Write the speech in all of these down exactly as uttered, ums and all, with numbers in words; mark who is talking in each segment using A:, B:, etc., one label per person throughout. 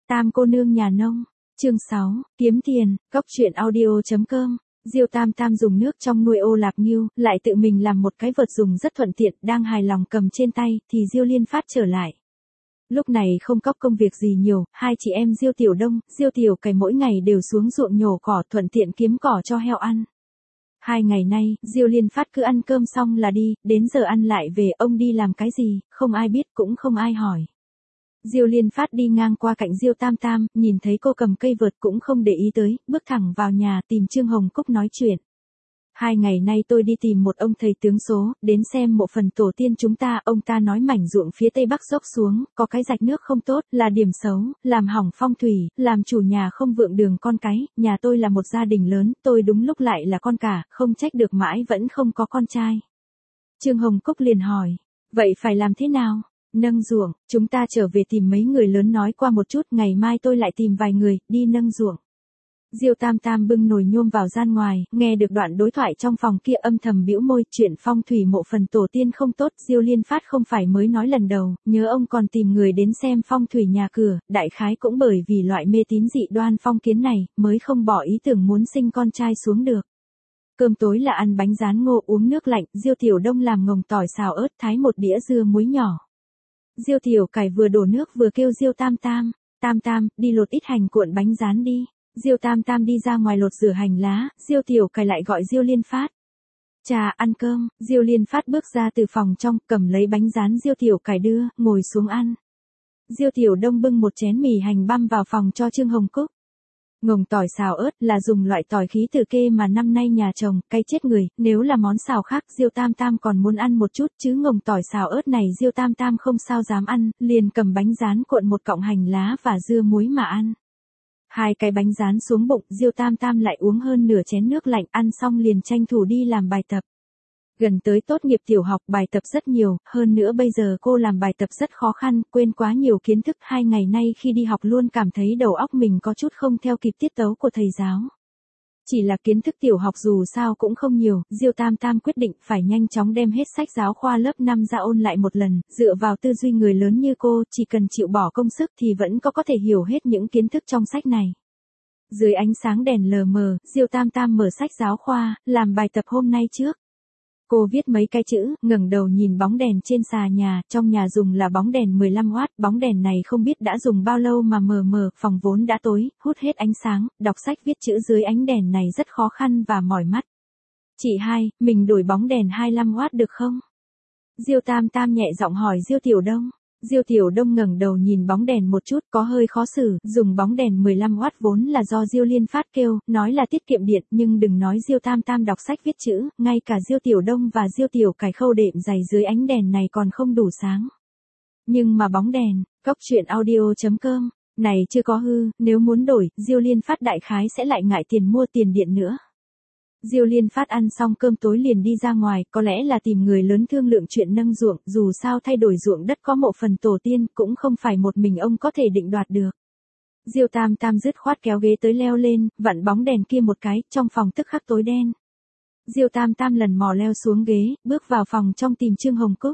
A: Tam cô nương nhà nông, chương sáu, kiếm tiền, cóc truyện audio chấm com. Diêu Tam Tam dùng nước trong nuôi ô lạp ngưu, lại tự mình làm một cái vợt dùng rất thuận tiện, đang hài lòng cầm trên tay, thì Diêu Liên Phát trở lại. Lúc này không cóc công việc gì nhiều, hai chị em Diêu Tiểu Đông, Diêu Tiểu Cày mỗi ngày đều xuống ruộng nhổ cỏ thuận tiện kiếm cỏ cho heo ăn. Hai ngày nay, Diêu Liên Phát cứ ăn cơm xong là đi, đến giờ ăn lại về, ông đi làm cái gì, không ai biết cũng không ai hỏi. Diêu Liên Phát đi ngang qua cạnh Diêu Tam Tam, nhìn thấy cô cầm cây vợt cũng không để ý tới, bước thẳng vào nhà tìm Trương Hồng Cúc nói chuyện. Hai ngày nay tôi đi tìm một ông thầy tướng số, đến xem mộ phần tổ tiên chúng ta, ông ta nói mảnh ruộng phía tây bắc dốc xuống, có cái rạch nước không tốt, là điểm xấu, làm hỏng phong thủy, làm chủ nhà không vượng đường con cái, nhà tôi là một gia đình lớn, tôi đúng lúc lại là con cả, không trách được mãi vẫn không có con trai. Trương Hồng Cúc liền hỏi, vậy phải làm thế nào? Nâng ruộng, chúng ta trở về tìm mấy người lớn nói qua một chút, ngày mai tôi lại tìm vài người, đi nâng ruộng. Diêu Tam Tam bưng nồi nhôm vào gian ngoài, nghe được đoạn đối thoại trong phòng kia âm thầm bĩu môi, chuyện phong thủy mộ phần tổ tiên không tốt, Diêu Liên Phát không phải mới nói lần đầu, nhớ ông còn tìm người đến xem phong thủy nhà cửa, đại khái cũng bởi vì loại mê tín dị đoan phong kiến này, mới không bỏ ý tưởng muốn sinh con trai xuống được. Cơm tối là ăn bánh rán ngô uống nước lạnh, Diêu Tiểu Đông làm ngồng tỏi xào ớt thái một đĩa dưa muối nhỏ. Diêu Tiểu Cày vừa đổ nước vừa kêu Diêu Tam Tam, Tam Tam, đi lột ít hành cuộn bánh rán đi. Diêu Tam Tam đi ra ngoài lột rửa hành lá, Diêu Tiểu Cày lại gọi Diêu Liên Phát. Trà, ăn cơm, Diêu Liên Phát bước ra từ phòng trong, cầm lấy bánh rán Diêu Tiểu Cày đưa, ngồi xuống ăn. Diêu Tiểu Đông bưng một chén mì hành băm vào phòng cho Trương Hồng Cúc. Ngồng tỏi xào ớt là dùng loại tỏi khí từ kê mà năm nay nhà trồng, cay chết người, nếu là món xào khác Diêu Tam Tam còn muốn ăn một chút chứ ngồng tỏi xào ớt này Diêu Tam Tam không sao dám ăn, liền cầm bánh rán cuộn một cọng hành lá và dưa muối mà ăn. Hai cái bánh rán xuống bụng, Diêu Tam Tam lại uống hơn nửa chén nước lạnh, ăn xong liền tranh thủ đi làm bài tập. Gần tới tốt nghiệp tiểu học, bài tập rất nhiều, hơn nữa bây giờ cô làm bài tập rất khó khăn, quên quá nhiều kiến thức, hai ngày nay khi đi học luôn cảm thấy đầu óc mình có chút không theo kịp tiết tấu của thầy giáo. Chỉ là kiến thức tiểu học dù sao cũng không nhiều, Diêu Tam Tam quyết định phải nhanh chóng đem hết sách giáo khoa lớp năm ra ôn lại một lần, dựa vào tư duy người lớn như cô, chỉ cần chịu bỏ công sức thì vẫn có có thể hiểu hết những kiến thức trong sách này. Dưới ánh sáng đèn lờ mờ, Diêu Tam Tam mở sách giáo khoa, làm bài tập hôm nay trước. Cô viết mấy cái chữ, ngẩng đầu nhìn bóng đèn trên xà nhà, trong nhà dùng là bóng đèn mười lăm oát, bóng đèn này không biết đã dùng bao lâu mà mờ mờ, phòng vốn đã tối, hút hết ánh sáng, đọc sách viết chữ dưới ánh đèn này rất khó khăn và mỏi mắt. Chị hai, mình đổi bóng đèn hai mươi lăm oát được không? Diêu Tam Tam nhẹ giọng hỏi Diêu Tiểu Đông. Diêu Tiểu Đông ngẩng đầu nhìn bóng đèn một chút, có hơi khó xử, dùng bóng đèn mười lăm oát vốn là do Diêu Liên Phát kêu, nói là tiết kiệm điện, nhưng đừng nói Diêu Tam Tam đọc sách viết chữ, ngay cả Diêu Tiểu Đông và Diêu Tiểu Cày khâu đệm giày dưới ánh đèn này còn không đủ sáng. Nhưng mà bóng đèn, cóc truyện audio chấm com, này chưa có hư, nếu muốn đổi, Diêu Liên Phát đại khái sẽ lại ngại tiền mua tiền điện nữa. Diêu Liên Phát ăn xong cơm tối liền đi ra ngoài, có lẽ là tìm người lớn thương lượng chuyện nâng ruộng, dù sao thay đổi ruộng đất có mộ phần tổ tiên, cũng không phải một mình ông có thể định đoạt được. Diêu Tam Tam dứt khoát kéo ghế tới leo lên, vặn bóng đèn kia một cái, trong phòng tức khắc tối đen. Diêu Tam Tam lần mò leo xuống ghế, bước vào phòng trong tìm Trương Hồng Cúc.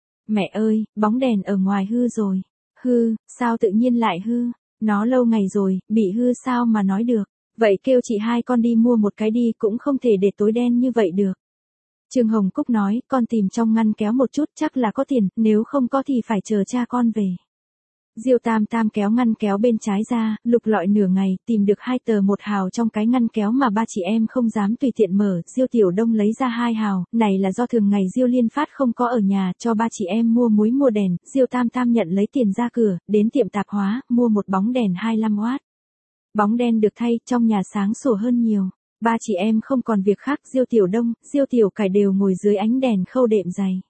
A: Mẹ ơi, bóng đèn ở ngoài hư rồi. Hư, sao tự nhiên lại hư? Nó lâu ngày rồi, bị hư sao mà nói được. Vậy kêu chị hai con đi mua một cái đi, cũng không thể để tối đen như vậy được. Trương Hồng Cúc nói, con tìm trong ngăn kéo một chút chắc là có tiền, nếu không có thì phải chờ cha con về. Diêu Tam Tam kéo ngăn kéo bên trái ra, lục lọi nửa ngày, tìm được hai tờ một hào trong cái ngăn kéo mà ba chị em không dám tùy tiện mở. Diêu Tiểu Đông lấy ra hai hào, này là do thường ngày Diêu Liên Phát không có ở nhà, cho ba chị em mua muối mua đèn. Diêu Tam Tam nhận lấy tiền ra cửa, đến tiệm tạp hóa, mua một bóng đèn hai mươi lăm oát. Bóng đen được thay, trong nhà sáng sủa hơn nhiều. Ba chị em không còn việc khác, Diêu Tiểu Đông, Diêu Tiểu Cày đều ngồi dưới ánh đèn khâu đệm giày.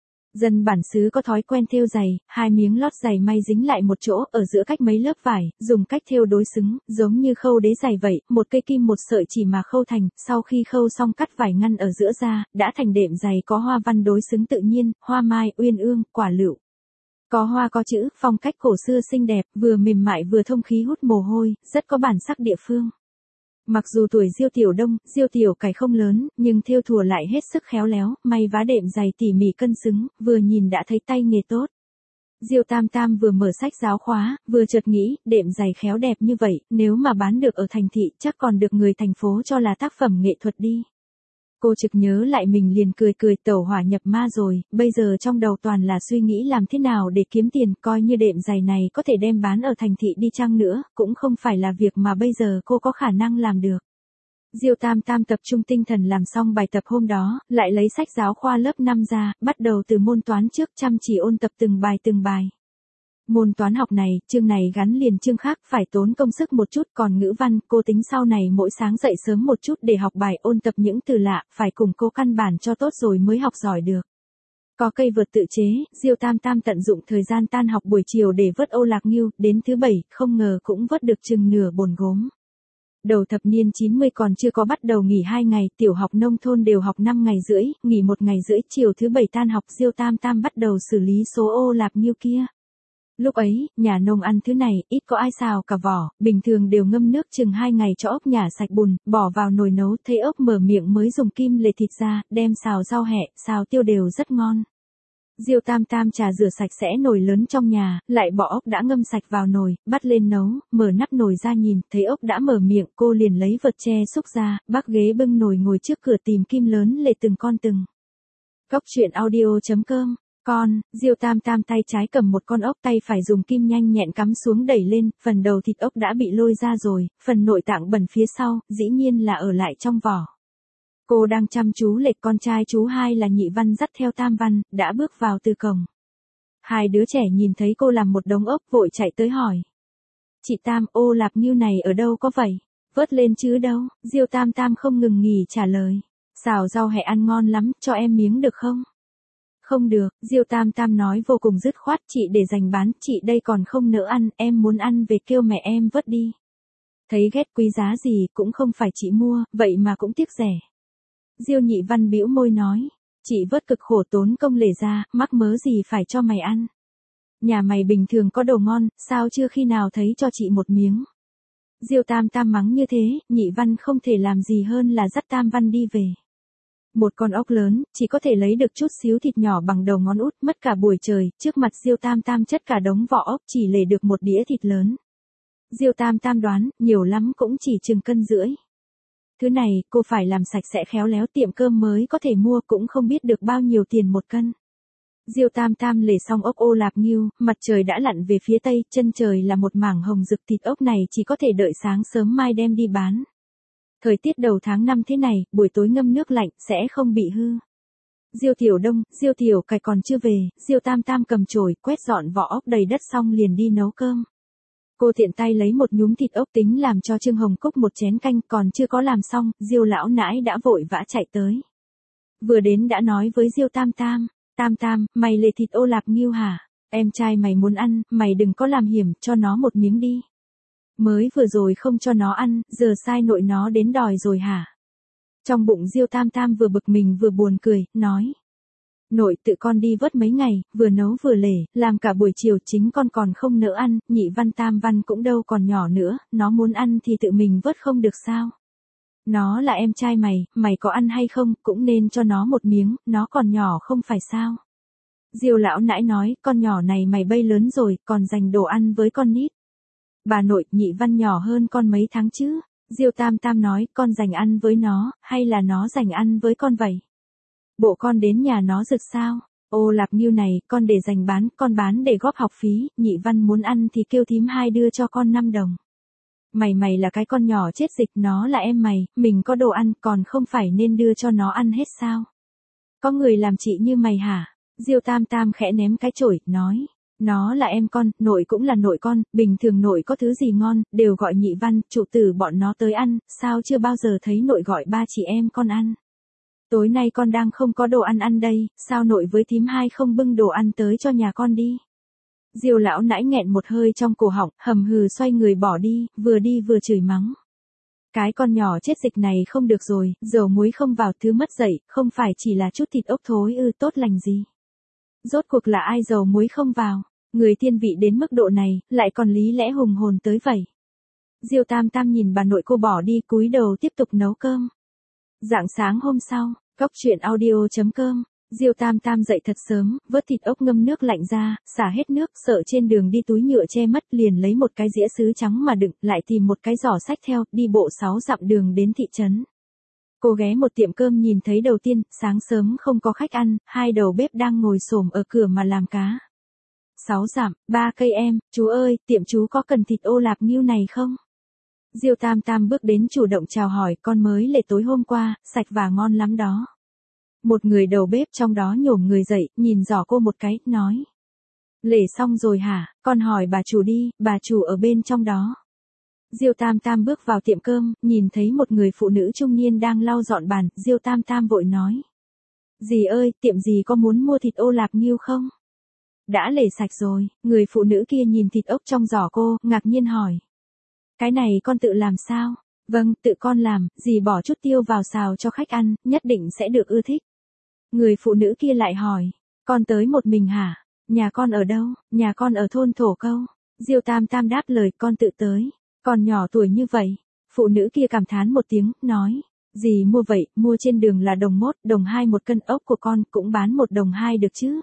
A: Dân bản xứ có thói quen thêu giày, hai miếng lót giày may dính lại một chỗ, ở giữa cách mấy lớp vải, dùng cách thêu đối xứng, giống như khâu đế giày vậy, một cây kim một sợi chỉ mà khâu thành, sau khi khâu xong cắt vải ngăn ở giữa ra, đã thành đệm giày có hoa văn đối xứng tự nhiên, hoa mai, uyên ương, quả lựu. Có hoa có chữ, phong cách cổ xưa xinh đẹp, vừa mềm mại vừa thông khí hút mồ hôi, rất có bản sắc địa phương. Mặc dù tuổi Diêu Tiểu Đông, Diêu Tiểu Cày không lớn, nhưng thêu thùa lại hết sức khéo léo, may vá đệm giày tỉ mỉ cân xứng, vừa nhìn đã thấy tay nghề tốt. Diêu Tam Tam vừa mở sách giáo khóa, vừa chợt nghĩ, đệm giày khéo đẹp như vậy, nếu mà bán được ở thành thị chắc còn được người thành phố cho là tác phẩm nghệ thuật đi. Cô trực nhớ lại mình liền cười cười, tẩu hỏa nhập ma rồi, bây giờ trong đầu toàn là suy nghĩ làm thế nào để kiếm tiền, coi như đệm giày này có thể đem bán ở thành thị đi chăng nữa, cũng không phải là việc mà bây giờ cô có khả năng làm được. Diêu Tam Tam tập trung tinh thần làm xong bài tập hôm đó, lại lấy sách giáo khoa lớp năm ra, bắt đầu từ môn toán trước, chăm chỉ ôn tập từng bài từng bài. Môn toán học này, chương này gắn liền chương khác, phải tốn công sức một chút, còn ngữ văn, cô tính sau này mỗi sáng dậy sớm một chút để học bài, ôn tập những từ lạ, phải củng cố căn bản cho tốt rồi mới học giỏi được. Có cây vợt tự chế, Diêu Tam Tam tận dụng thời gian tan học buổi chiều để vớt ô lạc nghiêu, đến thứ bảy, không ngờ cũng vớt được chừng nửa bồn gốm. Đầu thập niên chín mươi còn chưa có bắt đầu nghỉ hai ngày, tiểu học nông thôn đều học năm ngày rưỡi, nghỉ một ngày rưỡi, chiều thứ bảy tan học, Diêu Tam Tam bắt đầu xử lý số ô lạc nghiêu kia. Lúc ấy, nhà nông ăn thứ này, ít có ai xào cả vỏ, bình thường đều ngâm nước chừng hai ngày cho ốc nhả sạch bùn, bỏ vào nồi nấu, thấy ốc mở miệng mới dùng kim lề thịt ra, đem xào rau hẹ, xào tiêu đều rất ngon. Diêu Tam Tam trà rửa sạch sẽ nồi lớn trong nhà, lại bỏ ốc đã ngâm sạch vào nồi, bắt lên nấu, mở nắp nồi ra nhìn, thấy ốc đã mở miệng, cô liền lấy vật tre xúc ra, bác ghế bưng nồi ngồi trước cửa tìm kim lớn lề từng con từng. Cóc truyện audio chấm com. Con, Diêu Tam Tam tay trái cầm một con ốc, tay phải dùng kim nhanh nhẹn cắm xuống đẩy lên, phần đầu thịt ốc đã bị lôi ra rồi, phần nội tạng bẩn phía sau, dĩ nhiên là ở lại trong vỏ. Cô đang chăm chú lệch con trai chú hai là Nhị Văn dắt theo Tam Văn, đã bước vào từ cổng. Hai đứa trẻ nhìn thấy cô làm một đống ốc vội chạy tới hỏi. Chị Tam, ô lạc nghiêu này ở đâu có vậy? Vớt lên chứ đâu? Diêu Tam Tam không ngừng nghỉ trả lời. Xào rau hẹ ăn ngon lắm, cho em miếng được không? Không được, Diêu Tam Tam nói vô cùng dứt khoát, chị để dành bán, chị đây còn không nỡ ăn, em muốn ăn về kêu mẹ em vớt đi. Thấy ghét quý giá gì cũng không phải chị mua, vậy mà cũng tiếc rẻ. Diêu Nhị Văn bĩu môi nói, chị vớt cực khổ tốn công lề ra, mắc mớ gì phải cho mày ăn. Nhà mày bình thường có đồ ngon, sao chưa khi nào thấy cho chị một miếng. Diêu Tam Tam mắng như thế, Nhị Văn không thể làm gì hơn là dắt Tam Văn đi về. Một con ốc lớn, chỉ có thể lấy được chút xíu thịt nhỏ bằng đầu ngón út, mất cả buổi trời, trước mặt Diêu Tam Tam chất cả đống vỏ ốc, chỉ lề được một đĩa thịt lớn. Diêu Tam Tam đoán, nhiều lắm cũng chỉ chừng cân rưỡi. Thứ này, cô phải làm sạch sẽ khéo léo, tiệm cơm mới có thể mua, cũng không biết được bao nhiêu tiền một cân. Diêu Tam Tam lề xong ốc ô lạc nghiêu, mặt trời đã lặn về phía tây, chân trời là một mảng hồng rực, thịt ốc này chỉ có thể đợi sáng sớm mai đem đi bán. Thời tiết đầu tháng năm thế này, buổi tối ngâm nước lạnh, sẽ không bị hư. Diêu Tiểu Đông, Diêu Tiểu Cải còn chưa về, Diêu Tam Tam cầm chổi, quét dọn vỏ ốc đầy đất xong liền đi nấu cơm. Cô tiện tay lấy một nhúm thịt ốc tính làm cho Trương Hồng Cúc một chén canh, còn chưa có làm xong, Diêu lão nãi đã vội vã chạy tới. Vừa đến đã nói với Diêu Tam Tam, Tam Tam, mày lề thịt ô lạc nghiêu hả? Em trai mày muốn ăn, mày đừng có làm hiểm, cho nó một miếng đi. Mới vừa rồi không cho nó ăn, giờ sai nội nó đến đòi rồi hả? Trong bụng Diêu Tam Tam vừa bực mình vừa buồn cười, nói. Nội tự con đi vớt mấy ngày, vừa nấu vừa lể, làm cả buổi chiều, chính con còn không nỡ ăn, Nhị Văn Tam Văn cũng đâu còn nhỏ nữa, nó muốn ăn thì tự mình vớt không được sao? Nó là em trai mày, mày có ăn hay không, cũng nên cho nó một miếng, nó còn nhỏ không phải sao? Diêu lão nãi nói, con nhỏ này mày bay lớn rồi, còn dành đồ ăn với con nít. Bà nội, Nhị Văn nhỏ hơn con mấy tháng chứ? Diêu Tam Tam nói, con dành ăn với nó, hay là nó dành ăn với con vậy? Bộ con đến nhà nó rực sao? Ô lạc nghiêu này, con để dành bán, con bán để góp học phí, Nhị Văn muốn ăn thì kêu thím hai đưa cho con năm đồng. Mày mày là cái con nhỏ chết dịch, nó là em mày, mình có đồ ăn, còn không phải nên đưa cho nó ăn hết sao? Có người làm chị như mày hả? Diêu Tam Tam khẽ ném cái chổi, nói. Nó là em con, nội cũng là nội con, bình thường nội có thứ gì ngon, đều gọi Nhị Văn, trụ tử bọn nó tới ăn, sao chưa bao giờ thấy nội gọi ba chị em con ăn. Tối nay con đang không có đồ ăn ăn đây, sao nội với thím hai không bưng đồ ăn tới cho nhà con đi. Diêu lão nãi nghẹn một hơi trong cổ họng, hầm hừ xoay người bỏ đi, vừa đi vừa chửi mắng. Cái con nhỏ chết dịch này không được rồi, dầu muối không vào thứ mất dậy, không phải chỉ là chút thịt ốc thối ư tốt lành gì. Rốt cuộc là ai dầu muối không vào, người thiên vị đến mức độ này, lại còn lý lẽ hùng hồn tới vậy. Diêu Tam Tam nhìn bà nội cô bỏ đi, cúi đầu tiếp tục nấu cơm. Rạng sáng hôm sau, Cóc truyện audio chấm com Diêu Tam Tam dậy thật sớm, vớt thịt ốc ngâm nước lạnh ra, xả hết nước, sợ trên đường đi túi nhựa che mất, liền lấy một cái dĩa sứ trắng mà đựng, lại tìm một cái giỏ xách theo, đi bộ sáu dặm đường đến thị trấn. Cô ghé một tiệm cơm nhìn thấy đầu tiên, sáng sớm không có khách ăn, hai đầu bếp đang ngồi xổm ở cửa mà làm cá. Sáu dặm, ba cây em, chú ơi, tiệm chú có cần thịt ô lạp nghêu này không? Diêu Tam Tam bước đến chủ động chào hỏi, con mới lệ tối hôm qua, sạch và ngon lắm đó. Một người đầu bếp trong đó nhổm người dậy, nhìn giỏ cô một cái, nói. Lể xong rồi hả, con hỏi bà chủ đi, bà chủ ở bên trong đó. Diêu Tam Tam bước vào tiệm cơm, nhìn thấy một người phụ nữ trung niên đang lau dọn bàn, Diêu Tam Tam vội nói. Dì ơi, tiệm dì có muốn mua thịt ô lạp nghêu không? Đã lể sạch rồi, người phụ nữ kia nhìn thịt ốc trong giỏ cô, ngạc nhiên hỏi. Cái này con tự làm sao? Vâng, tự con làm, dì bỏ chút tiêu vào xào cho khách ăn, nhất định sẽ được ưa thích. Người phụ nữ kia lại hỏi, con tới một mình hả? Nhà con ở đâu? Nhà con ở thôn Thổ Câu. Diêu Tam Tam đáp lời, con tự tới. Còn nhỏ tuổi như vậy. Phụ nữ kia cảm thán một tiếng, nói, dì mua vậy, mua trên đường là đồng mốt, đồng hai một cân ốc của con, cũng bán một đồng hai được chứ?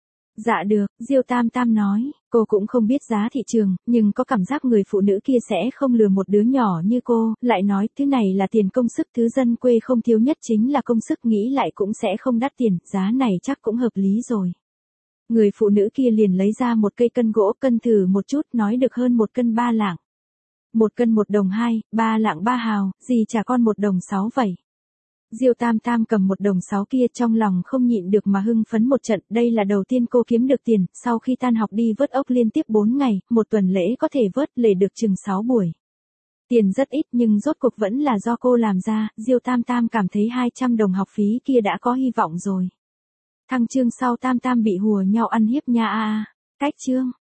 A: Dạ được, Diêu Tam Tam nói, cô cũng không biết giá thị trường, nhưng có cảm giác người phụ nữ kia sẽ không lừa một đứa nhỏ như cô, lại nói, thứ này là tiền công sức, thứ dân quê không thiếu nhất chính là công sức, nghĩ lại cũng sẽ không đắt tiền, giá này chắc cũng hợp lý rồi. Người phụ nữ kia liền lấy ra một cây cân gỗ, cân thử một chút, nói được hơn một cân ba lạng. Một cân một đồng hai, ba lạng ba hào, dì trả con một đồng sáu vậy. Diêu Tam Tam cầm một đồng sáu kia trong lòng không nhịn được mà hưng phấn một trận, đây là đầu tiên cô kiếm được tiền, sau khi tan học đi vớt ốc liên tiếp bốn ngày, một tuần lễ có thể vớt lề được chừng sáu buổi. Tiền rất ít nhưng rốt cuộc vẫn là do cô làm ra, Diêu Tam Tam cảm thấy hai trăm đồng học phí kia đã có hy vọng rồi. Thăng chương sau Tam Tam bị hùa nhau ăn hiếp nha a a. Cách chương